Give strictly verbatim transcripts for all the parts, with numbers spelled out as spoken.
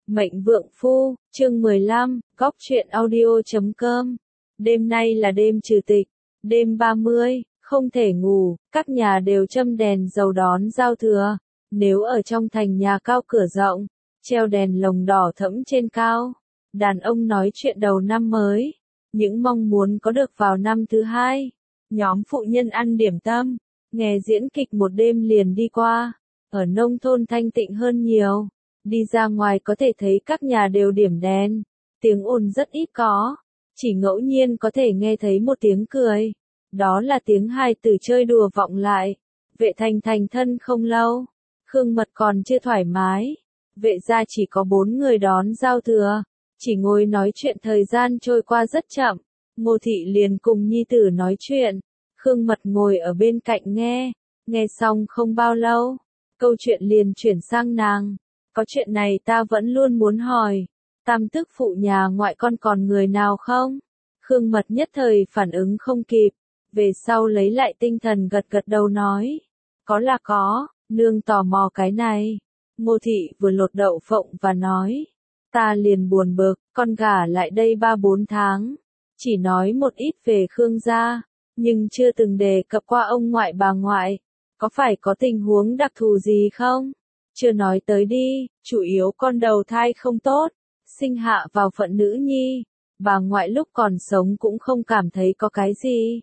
Mệnh Vượng Phu, chương mười lăm, góc truyện audio chấm com. Đêm nay là đêm trừ tịch, đêm ba mươi, không thể ngủ, các nhà đều châm đèn dầu đón giao thừa. Nếu ở trong thành nhà cao cửa rộng, treo đèn lồng đỏ thẫm trên cao, đàn ông nói chuyện đầu năm mới, những mong muốn có được vào năm thứ hai. Nhóm phụ nhân ăn điểm tâm, nghe diễn kịch một đêm liền đi qua. Ở nông thôn thanh tịnh hơn nhiều. Đi ra ngoài có thể thấy các nhà đều điểm đèn, tiếng ồn rất ít có, chỉ ngẫu nhiên có thể nghe thấy một tiếng cười. Đó là tiếng hài tử chơi đùa vọng lại. Vệ Thành thành thân không lâu, Khương Mật còn chưa thoải mái. Vệ gia chỉ có bốn người đón giao thừa, chỉ ngồi nói chuyện thời gian trôi qua rất chậm. Ngô Thị liền cùng nhi tử nói chuyện, Khương Mật ngồi ở bên cạnh nghe, nghe xong không bao lâu, câu chuyện liền chuyển sang nàng. Có chuyện này ta vẫn luôn muốn hỏi, tam tức phụ nhà ngoại con còn người nào không? Khương Mật nhất thời phản ứng không kịp, về sau lấy lại tinh thần gật gật đầu nói. Có là có, nương tò mò cái này. Ngô Thị vừa lột đậu phộng và nói. Ta liền buồn bực, con gả lại đây ba bốn tháng. Chỉ nói một ít về Khương gia, nhưng chưa từng đề cập qua ông ngoại bà ngoại. Có phải có tình huống đặc thù gì không? Chưa nói tới đi, chủ yếu con đầu thai không tốt, sinh hạ vào phận nữ nhi, bà ngoại lúc còn sống cũng không cảm thấy có cái gì.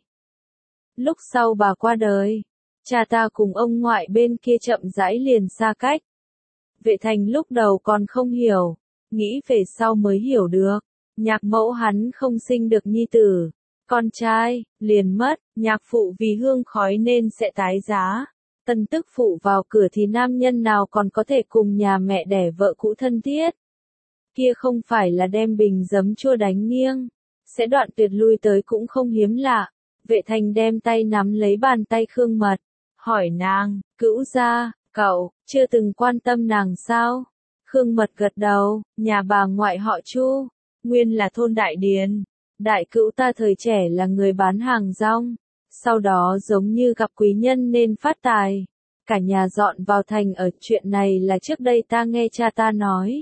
Lúc sau bà qua đời, cha ta cùng ông ngoại bên kia chậm rãi liền xa cách. Vệ Thành lúc đầu còn không hiểu, nghĩ về sau mới hiểu được, nhạc mẫu hắn không sinh được nhi tử, con trai, liền mất, nhạc phụ vì hương khói nên sẽ tái giá. Tân tức phụ vào cửa thì nam nhân nào còn có thể cùng nhà mẹ đẻ vợ cũ thân thiết. Kia không phải là đem bình giấm chua đánh nghiêng, sẽ đoạn tuyệt lui tới cũng không hiếm lạ. Vệ Thành đem tay nắm lấy bàn tay Khương Mật, hỏi nàng, cữu gia, cậu, chưa từng quan tâm nàng sao? Khương Mật gật đầu, nhà bà ngoại họ Chu, nguyên là thôn Đại Điền. Đại cữu ta thời trẻ là người bán hàng rong. Sau đó giống như gặp quý nhân nên phát tài, cả nhà dọn vào thành ở. Chuyện này là trước đây ta nghe cha ta nói.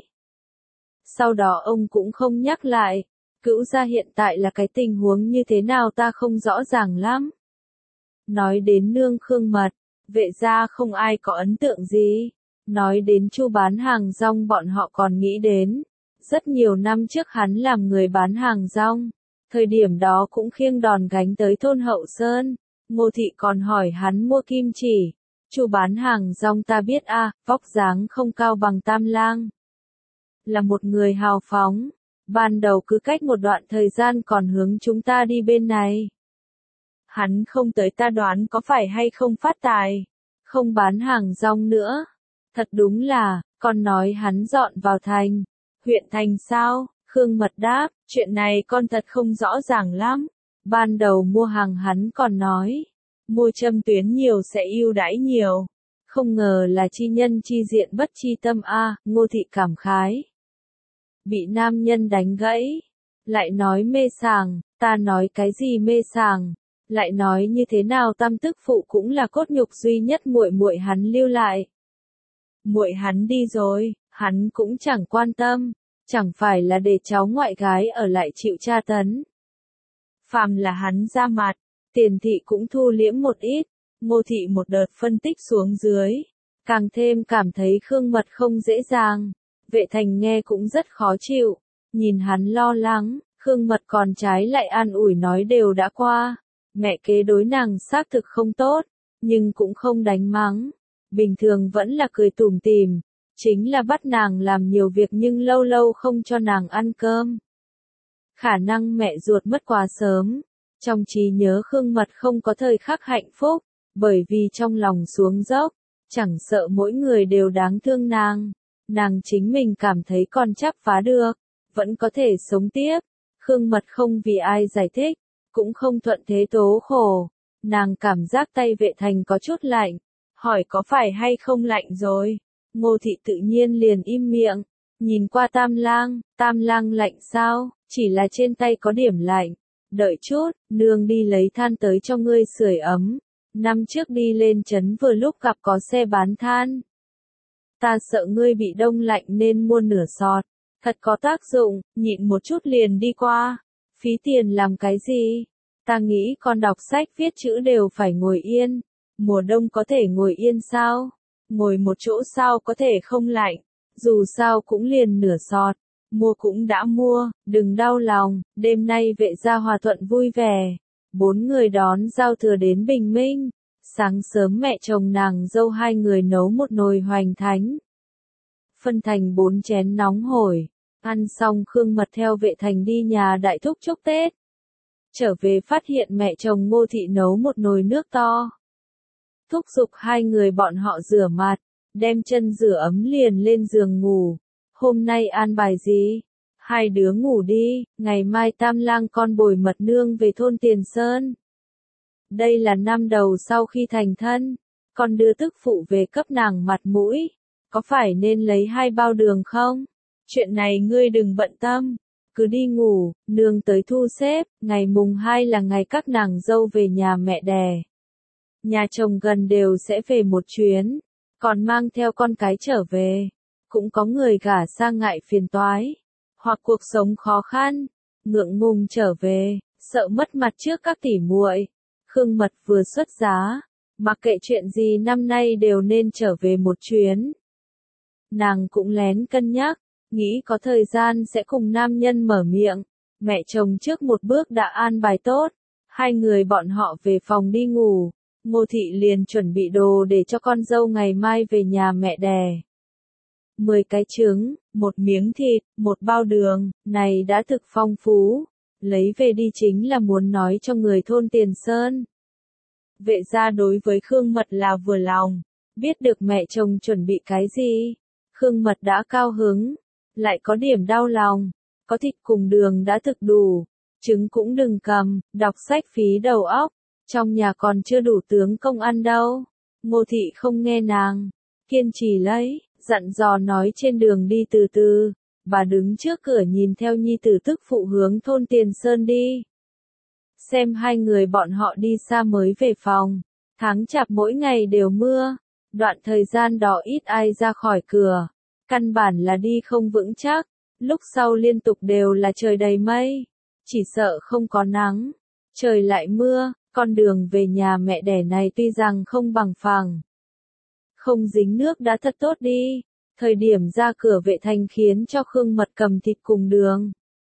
Sau đó ông cũng không nhắc lại, cữu gia hiện tại là cái tình huống như thế nào ta không rõ ràng lắm. Nói đến nương Khương Mật, vệ gia không ai có ấn tượng gì. Nói đến Chu bán hàng rong bọn họ còn nghĩ đến. Rất nhiều năm trước hắn làm người bán hàng rong. Thời điểm đó cũng khiêng đòn gánh tới thôn Hậu Sơn. Ngô Thị còn hỏi hắn mua kim chỉ. Chu bán hàng rong ta biết a, à, vóc dáng không cao bằng Tam Lang. Là một người hào phóng. Ban đầu cứ cách một đoạn thời gian còn hướng chúng ta đi bên này. Hắn không tới ta đoán có phải hay không phát tài. Không bán hàng rong nữa. Thật đúng là, con nói hắn dọn vào thành. Huyện thành sao? Khương Mật đáp, chuyện này con thật không rõ ràng lắm. Ban đầu mua hàng hắn còn nói, mua châm tuyến nhiều sẽ ưu đãi nhiều. Không ngờ là chi nhân chi diện bất chi tâm a, à, Ngô Thị cảm khái. Bị nam nhân đánh gãy, lại nói mê sảng, ta nói cái gì mê sảng, lại nói như thế nào tam tức phụ cũng là cốt nhục duy nhất muội muội hắn lưu lại. Muội hắn đi rồi, hắn cũng chẳng quan tâm. Chẳng phải là để cháu ngoại gái ở lại chịu tra tấn. Phàm là hắn ra mặt, Tiền Thị cũng thu liễm một ít. Ngô Thị một đợt phân tích xuống dưới, càng thêm cảm thấy Khương Mật không dễ dàng. Vệ Thành nghe cũng rất khó chịu, nhìn hắn lo lắng, Khương Mật còn trái lại an ủi nói đều đã qua. Mẹ kế đối nàng xác thực không tốt, nhưng cũng không đánh mắng. Bình thường vẫn là cười tủm tỉm. Chính là bắt nàng làm nhiều việc nhưng lâu lâu không cho nàng ăn cơm. Khả năng mẹ ruột mất quá sớm. Trong trí nhớ Khương Mật không có thời khắc hạnh phúc, bởi vì trong lòng xuống dốc, chẳng sợ mỗi người đều đáng thương nàng. Nàng chính mình cảm thấy còn chắc phá được, vẫn có thể sống tiếp. Khương Mật không vì ai giải thích, cũng không thuận thế tố khổ. Nàng cảm giác tay Vệ Thành có chút lạnh, hỏi có phải hay không lạnh rồi. Ngô Thị tự nhiên liền im miệng, nhìn qua Tam Lang, Tam Lang lạnh sao, chỉ là trên tay có điểm lạnh. Đợi chút, nương đi lấy than tới cho ngươi sưởi ấm. Năm trước đi lên trấn vừa lúc gặp có xe bán than. Ta sợ ngươi bị đông lạnh nên mua nửa sọt, Thật có tác dụng, nhịn một chút liền đi qua. Phí tiền làm cái gì? Ta nghĩ con đọc sách viết chữ đều phải ngồi yên. Mùa đông có thể ngồi yên sao? Ngồi một chỗ sao có thể không lạnh? Dù sao cũng liền nửa sọt. Mua cũng đã mua, đừng đau lòng, đêm nay vệ gia hòa thuận vui vẻ. Bốn người đón giao thừa đến bình minh. Sáng sớm mẹ chồng nàng dâu hai người nấu một nồi hoành thánh. Phân thành bốn chén nóng hổi. Ăn xong Khương Mật theo vệ thành đi nhà đại thúc chúc Tết. Trở về phát hiện mẹ chồng Ngô Thị nấu một nồi nước to. Thúc giục hai người bọn họ rửa mặt, đem chân rửa ấm liền lên giường ngủ. Hôm nay an bài gì? Hai đứa ngủ đi, ngày mai Tam Lang con bồi Mật nương về thôn Tiền Sơn. Đây là năm đầu sau khi thành thân, con đưa tức phụ về cấp nàng mặt mũi, có phải nên lấy hai bao đường không? Chuyện này ngươi đừng bận tâm, cứ đi ngủ, nương tới thu xếp, ngày mùng hai là ngày các nàng dâu về nhà mẹ đẻ. Nhà chồng gần đều sẽ về một chuyến, còn mang theo con cái trở về. Cũng có người gả sang ngại phiền toái, hoặc cuộc sống khó khăn, ngượng ngùng trở về, sợ mất mặt trước các tỷ muội. Khương Mật vừa xuất giá, mặc kệ chuyện gì năm nay đều nên trở về một chuyến. Nàng cũng lén cân nhắc, nghĩ có thời gian sẽ cùng nam nhân mở miệng. Mẹ chồng trước một bước đã an bài tốt, hai người bọn họ về phòng đi ngủ. Ngô Thị liền chuẩn bị đồ để cho con dâu ngày mai về nhà mẹ đẻ. Mười cái trứng, một miếng thịt, một bao đường, này đã thực phong phú. Lấy về đi chính là muốn nói cho người thôn Tiền Sơn. Vệ gia đối với Khương Mật là vừa lòng, biết được mẹ chồng chuẩn bị cái gì. Khương Mật đã cao hứng, lại có điểm đau lòng, có thịt cùng đường đã thực đủ, trứng cũng đừng cầm, đọc sách phí đầu óc, trong nhà còn chưa đủ tướng công ăn đâu. Ngô Thị không nghe nàng, kiên trì lấy, dặn dò nói trên đường đi từ từ. Bà đứng trước cửa nhìn theo nhi tử tức phụ hướng thôn Tiền Sơn đi. Xem hai người bọn họ đi xa mới về phòng. Tháng chạp mỗi ngày đều mưa. Đoạn thời gian đó ít ai ra khỏi cửa. Căn bản là đi không vững chắc. Lúc sau liên tục đều là trời đầy mây. Chỉ sợ không có nắng. Trời lại mưa. Con đường về nhà mẹ đẻ này tuy rằng không bằng phẳng, không dính nước đã thật tốt đi. Thời điểm ra cửa vệ thành khiến cho Khương Mật cầm thịt cùng đường.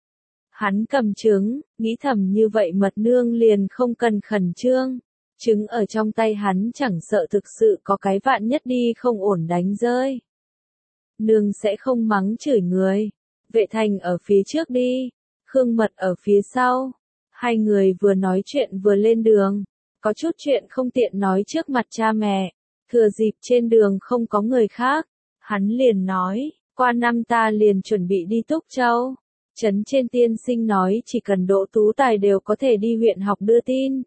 Hắn cầm trứng, nghĩ thầm như vậy Mật nương liền không cần khẩn trương. Trứng ở trong tay hắn chẳng sợ thực sự có cái vạn nhất đi không ổn đánh rơi. Nương sẽ không mắng chửi người. Vệ thành ở phía trước đi, Khương Mật ở phía sau. Hai người vừa nói chuyện vừa lên đường. Có chút chuyện không tiện nói trước mặt cha mẹ. Thừa dịp trên đường không có người khác. Hắn liền nói, qua năm ta liền chuẩn bị đi Túc Châu. Trấn trên tiên sinh nói chỉ cần đỗ tú tài đều có thể đi huyện học đưa tin.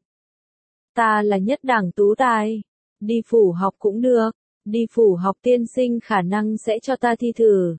Ta là nhất đẳng tú tài. Đi phủ học cũng được. Đi phủ học tiên sinh khả năng sẽ cho ta thi thử.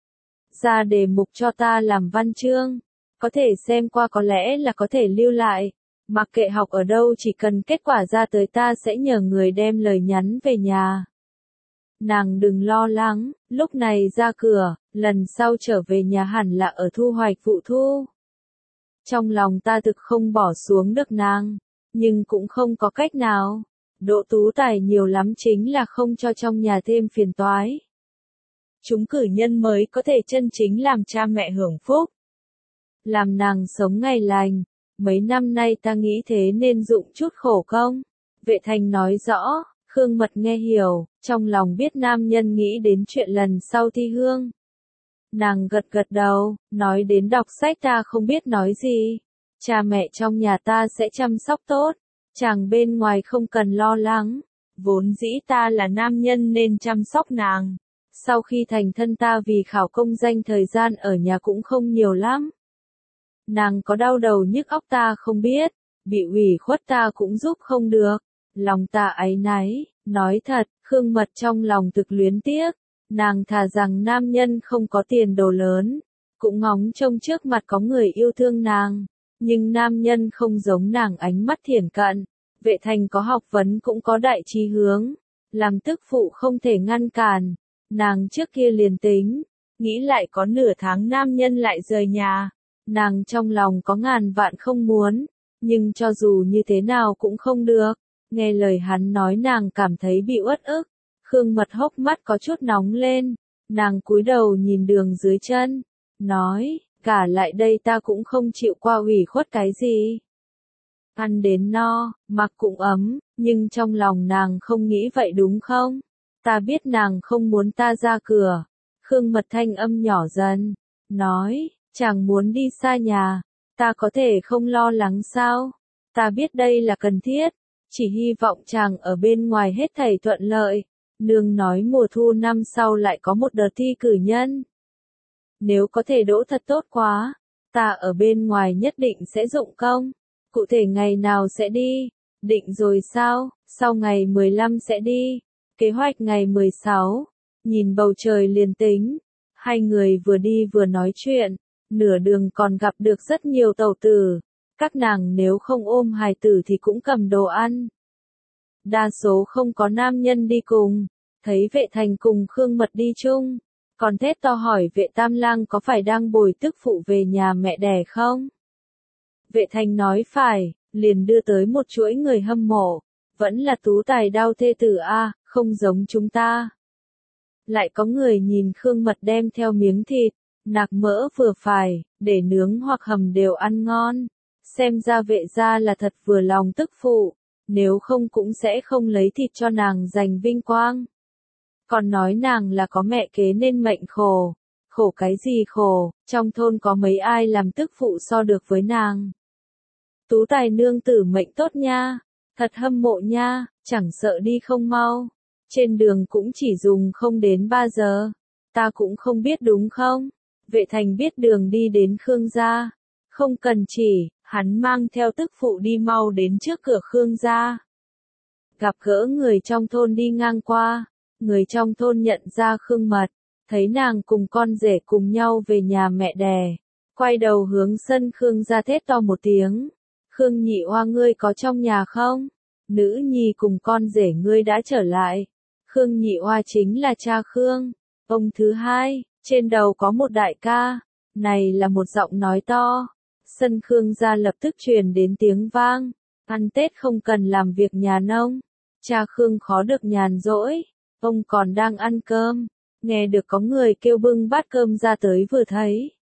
Ra đề mục cho ta làm văn chương. Có thể xem qua có lẽ là có thể lưu lại. Mặc kệ học ở đâu chỉ cần kết quả ra tới ta sẽ nhờ người đem lời nhắn về nhà. Nàng đừng lo lắng, lúc này ra cửa, lần sau trở về nhà hẳn là ở thu hoạch vụ thu. Trong lòng ta thực không bỏ xuống được nàng, nhưng cũng không có cách nào. Đỗ tú tài nhiều lắm chính là không cho trong nhà thêm phiền toái. Chúng cử nhân mới có thể chân chính làm cha mẹ hưởng phúc. Làm nàng sống ngày lành, mấy năm nay ta nghĩ thế nên dụng chút khổ công. Vệ thành nói rõ. Khương Mật nghe hiểu, trong lòng biết nam nhân nghĩ đến chuyện lần sau thi hương. Nàng gật gật đầu, nói đến đọc sách ta không biết nói gì. Cha mẹ trong nhà ta sẽ chăm sóc tốt, chàng bên ngoài không cần lo lắng. Vốn dĩ ta là nam nhân nên chăm sóc nàng. Sau khi thành thân ta vì khảo công danh thời gian ở nhà cũng không nhiều lắm. Nàng có đau đầu nhức óc ta không biết, bị ủy khuất ta cũng giúp không được. Lòng ta áy náy, nói thật, Khương Mật trong lòng thực luyến tiếc, nàng thà rằng nam nhân không có tiền đồ lớn, cũng ngóng trông trước mặt có người yêu thương nàng, nhưng nam nhân không giống nàng ánh mắt thiển cận, vệ thành có học vấn cũng có đại chí hướng, làm tức phụ không thể ngăn cản, nàng trước kia liền tính, nghĩ lại có nửa tháng nam nhân lại rời nhà, nàng trong lòng có ngàn vạn không muốn, nhưng cho dù như thế nào cũng không được, nghe lời hắn nói nàng cảm thấy bị uất ức, Khương Mật hốc mắt có chút nóng lên, nàng cúi đầu nhìn đường dưới chân, nói, cả lại đây ta cũng không chịu qua ủy khuất cái gì. Ăn đến no, mặc cũng ấm, nhưng trong lòng nàng không nghĩ vậy đúng không? Ta biết nàng không muốn ta ra cửa. Khương Mật thanh âm nhỏ dần, nói, chàng muốn đi xa nhà, ta có thể không lo lắng sao? Ta biết đây là cần thiết, chỉ hy vọng chàng ở bên ngoài hết thảy thuận lợi. Nương nói mùa thu năm sau lại có một đợt thi cử nhân. Nếu có thể đỗ thật tốt quá, ta ở bên ngoài nhất định sẽ dụng công. Cụ thể ngày nào sẽ đi? Định rồi sao? Sau ngày mười lăm sẽ đi. Kế hoạch ngày mười sáu. Nhìn bầu trời liền tính. Hai người vừa đi vừa nói chuyện. Nửa đường còn gặp được rất nhiều tàu tử. Các nàng nếu không ôm hài tử thì cũng cầm đồ ăn. Đa số không có nam nhân đi cùng. Thấy vệ thành cùng Khương Mật đi chung. Còn thét to hỏi vệ tam lang có phải đang bồi tức phụ về nhà mẹ đẻ không? Vệ thành nói phải, liền đưa tới một chuỗi người hâm mộ. Vẫn là tú tài đao thê tử a, không giống chúng ta. Lại có người nhìn Khương Mật đem theo miếng thịt, nạc mỡ vừa phải, để nướng hoặc hầm đều ăn ngon. Xem ra vệ gia là thật vừa lòng tức phụ, nếu không cũng sẽ không lấy thịt cho nàng giành vinh quang. Còn nói nàng là có mẹ kế nên mệnh khổ. Khổ cái gì khổ, trong thôn có mấy ai làm tức phụ so được với nàng. Tú tài nương tử mệnh tốt nha, thật hâm mộ nha, chẳng sợ đi không mau. Trên đường cũng chỉ dùng không đến ba giờ. Ta cũng không biết đúng không? Vệ thành biết đường đi đến Khương gia. Không cần chỉ, hắn mang theo tức phụ đi mau đến trước cửa Khương gia. Gặp gỡ người trong thôn đi ngang qua. Người trong thôn nhận ra Khương Mật, thấy nàng cùng con rể cùng nhau về nhà mẹ đẻ, quay đầu hướng sân Khương gia thét to một tiếng, Khương nhị oa ngươi có trong nhà không? Nữ nhi cùng con rể ngươi đã trở lại. Khương nhị oa chính là cha Khương, ông thứ hai, trên đầu có một đại ca, này là một giọng nói to, sân Khương gia lập tức truyền đến tiếng vang, ăn Tết không cần làm việc nhà nông, cha Khương khó được nhàn rỗi. Ông còn đang ăn cơm, nghe được có người kêu bưng bát cơm ra tới vừa thấy.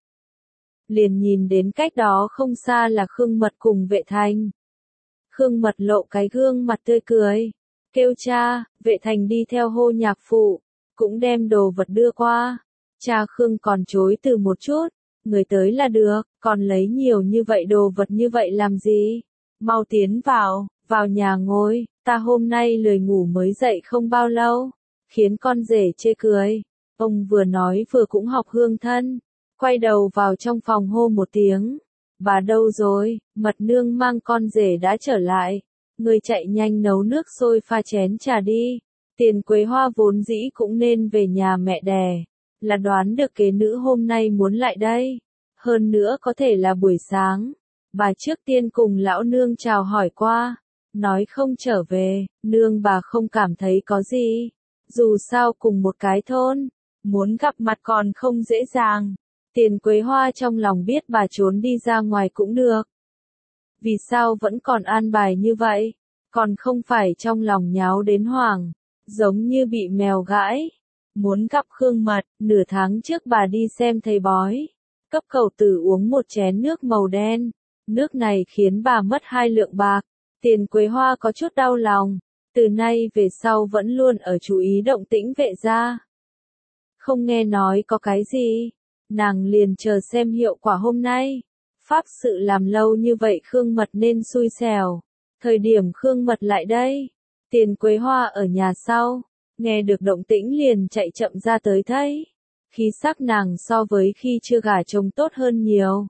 Liền nhìn đến cách đó không xa là Khương Mật cùng vệ thành. Khương Mật lộ cái gương mặt tươi cười, kêu cha, vệ thành đi theo hô nhạc phụ, cũng đem đồ vật đưa qua. Cha Khương còn chối từ một chút, người tới là được, còn lấy nhiều như vậy đồ vật như vậy làm gì? Mau tiến vào, vào nhà ngồi, ta hôm nay lười ngủ mới dậy không bao lâu. Khiến con rể chê cười. Ông vừa nói vừa cũng học hương thân. Quay đầu vào trong phòng hô một tiếng. Bà đâu rồi? Mật nương mang con rể đã trở lại. Người chạy nhanh nấu nước sôi pha chén trà đi. Tiền Quế Hoa vốn dĩ cũng nên về nhà mẹ đẻ. Là đoán được kế nữ hôm nay muốn lại đây. Hơn nữa có thể là buổi sáng. Bà trước tiên cùng lão nương chào hỏi qua. Nói không trở về, nương bà không cảm thấy có gì. Dù sao cùng một cái thôn, muốn gặp mặt còn không dễ dàng. Tiền Quế Hoa trong lòng biết bà trốn đi ra ngoài cũng được. Vì sao vẫn còn an bài như vậy? Còn không phải trong lòng nháo đến hoảng, giống như bị mèo gãi. Muốn gặp Khương Mật, nửa tháng trước bà đi xem thầy bói. Cấp cầu tử uống một chén nước màu đen. Nước này khiến bà mất hai lượng bạc. Tiền Quế Hoa có chút đau lòng. Từ nay về sau vẫn luôn ở chú ý động tĩnh vệ gia. Không nghe nói có cái gì, nàng liền chờ xem hiệu quả hôm nay. Pháp sự làm lâu như vậy Khương Mật nên xui xẻo. Thời điểm Khương Mật lại đây, Tiền Quế Hoa ở nhà sau, nghe được động tĩnh liền chạy chậm ra tới thấy. Khí sắc nàng so với khi chưa gả chồng tốt hơn nhiều.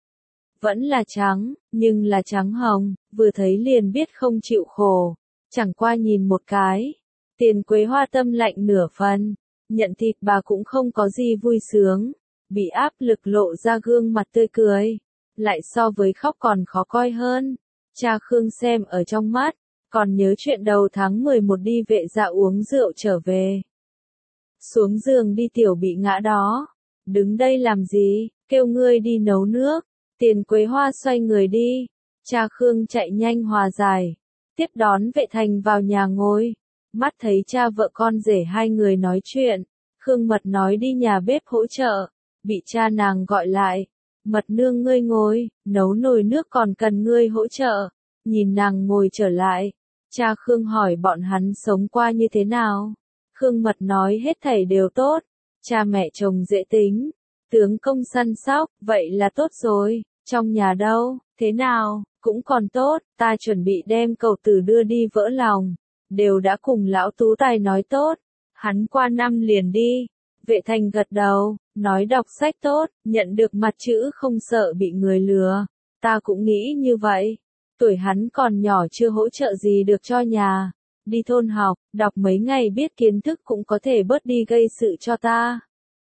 Vẫn là trắng, nhưng là trắng hồng, vừa thấy liền biết không chịu khổ. Chẳng qua nhìn một cái, Tiền Quế Hoa tâm lạnh nửa phần, nhận thịt bà cũng không có gì vui sướng, bị áp lực lộ ra gương mặt tươi cười, lại so với khóc còn khó coi hơn. Cha Khương xem ở trong mắt, còn nhớ chuyện đầu tháng mười một đi vệ dạ uống rượu trở về. Xuống giường đi tiểu bị ngã đó, đứng đây làm gì, kêu ngươi đi nấu nước. Tiền Quế Hoa xoay người đi. Cha Khương chạy nhanh hòa giải. Tiếp đón Vệ Thành vào nhà ngồi. Mắt thấy cha vợ con rể hai người nói chuyện. Khương Mật nói đi nhà bếp hỗ trợ. Bị cha nàng gọi lại. Mật nương ngươi ngồi, nấu nồi nước còn cần ngươi hỗ trợ. Nhìn nàng ngồi trở lại. Cha Khương hỏi bọn hắn sống qua như thế nào. Khương Mật nói hết thảy đều tốt. Cha mẹ chồng dễ tính. Tướng công săn sóc, vậy là tốt rồi. Trong nhà đâu, thế nào, cũng còn tốt. Ta chuẩn bị đem cậu tử đưa đi vỡ lòng. Đều đã cùng lão Tú Tài nói tốt. Hắn qua năm liền đi. Vệ Thành gật đầu, nói đọc sách tốt, nhận được mặt chữ không sợ bị người lừa. Ta cũng nghĩ như vậy. Tuổi hắn còn nhỏ chưa hỗ trợ gì được cho nhà. Đi thôn học, đọc mấy ngày biết kiến thức cũng có thể bớt đi gây sự cho ta.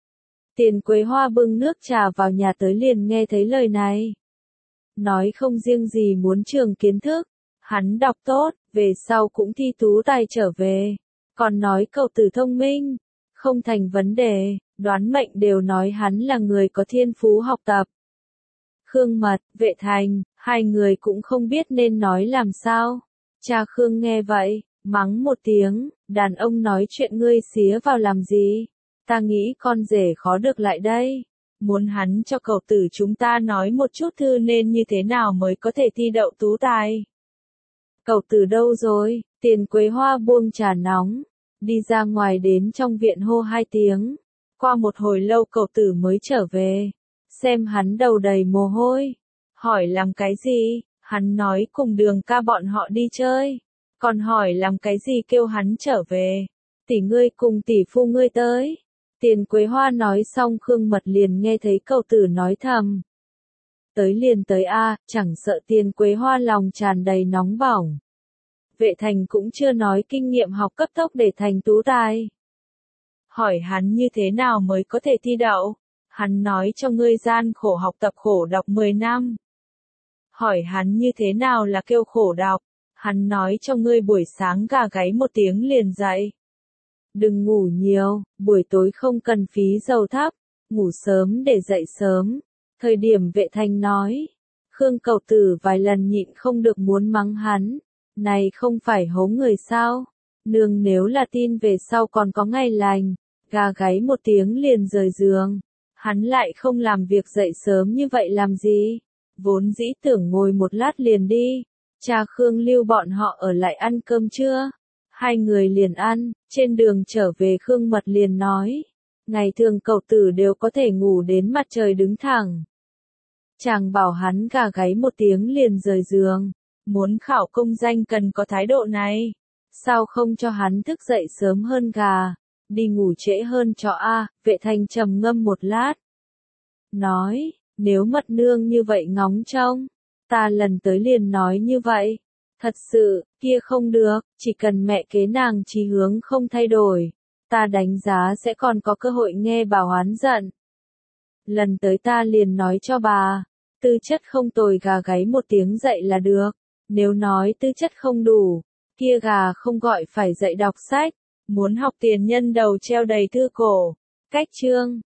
Tiền Quế Hoa bưng nước trà vào nhà tới liền nghe thấy lời này. Nói không riêng gì muốn trường kiến thức. Hắn đọc tốt, về sau cũng thi tú tài trở về. Còn nói cậu tử thông minh. Không thành vấn đề, đoán mệnh đều nói hắn là người có thiên phú học tập. Khương Mật, Vệ Thành, hai người cũng không biết nên nói làm sao. Cha Khương nghe vậy, mắng một tiếng, đàn ông nói chuyện ngươi xía vào làm gì. Ta nghĩ con rể khó được lại đây. Muốn hắn cho cậu tử chúng ta nói một chút thư nên như thế nào mới có thể thi đậu tú tài. Cậu tử đâu rồi? Tiền Quế Hoa buông trà nóng. Đi ra ngoài đến trong viện hô hai tiếng. Qua một hồi lâu cậu tử mới trở về. Xem hắn đầu đầy mồ hôi. Hỏi làm cái gì? Hắn nói cùng Đường ca bọn họ đi chơi. Còn hỏi làm cái gì kêu hắn trở về. Tỷ ngươi cùng tỷ phu ngươi tới. Tiền Quế Hoa nói xong Khương Mật liền nghe thấy cậu tử nói thầm. Tới liền tới a, chẳng sợ Tiền Quế Hoa lòng tràn đầy nóng bỏng. Vệ Thành cũng chưa nói kinh nghiệm học cấp tốc để thành tú tài. Hỏi hắn như thế nào mới có thể thi đậu? Hắn nói cho ngươi gian khổ học tập khổ đọc mười năm. Hỏi hắn như thế nào là kêu khổ đọc? Hắn nói cho ngươi buổi sáng gà gáy một tiếng liền dậy. Đừng ngủ nhiều, buổi tối không cần phí dầu thắp, ngủ sớm để dậy sớm. Thời điểm Vệ Thành nói, Khương cậu tử vài lần nhịn không được muốn mắng hắn. Này không phải hố người sao? Nương nếu là tin về sau còn có ngày lành, gà gáy một tiếng liền rời giường. Hắn lại không làm việc dậy sớm như vậy làm gì? Vốn dĩ tưởng ngồi một lát liền đi. Cha Khương lưu bọn họ ở lại ăn cơm trưa. Hai người liền ăn, trên đường trở về Khương Mật liền nói. Ngày thường cậu tử đều có thể ngủ đến mặt trời đứng thẳng. Chàng bảo hắn gà gáy một tiếng liền rời giường. Muốn khảo công danh cần có thái độ này. Sao không cho hắn thức dậy sớm hơn gà, đi ngủ trễ hơn cho a? Vệ Thành trầm ngâm một lát. Nói, nếu Mật nương như vậy ngóng trông, ta lần tới liền nói như vậy. Thật sự, kia không được, chỉ cần mẹ kế nàng chí hướng không thay đổi, ta đánh giá sẽ còn có cơ hội nghe bà oán giận. Lần tới ta liền nói cho bà, tư chất không tồi gà gáy một tiếng dậy là được. Nếu nói tư chất không đủ, kia gà không gọi phải dậy đọc sách, muốn học tiền nhân đầu treo đầy thư cổ. Cách chương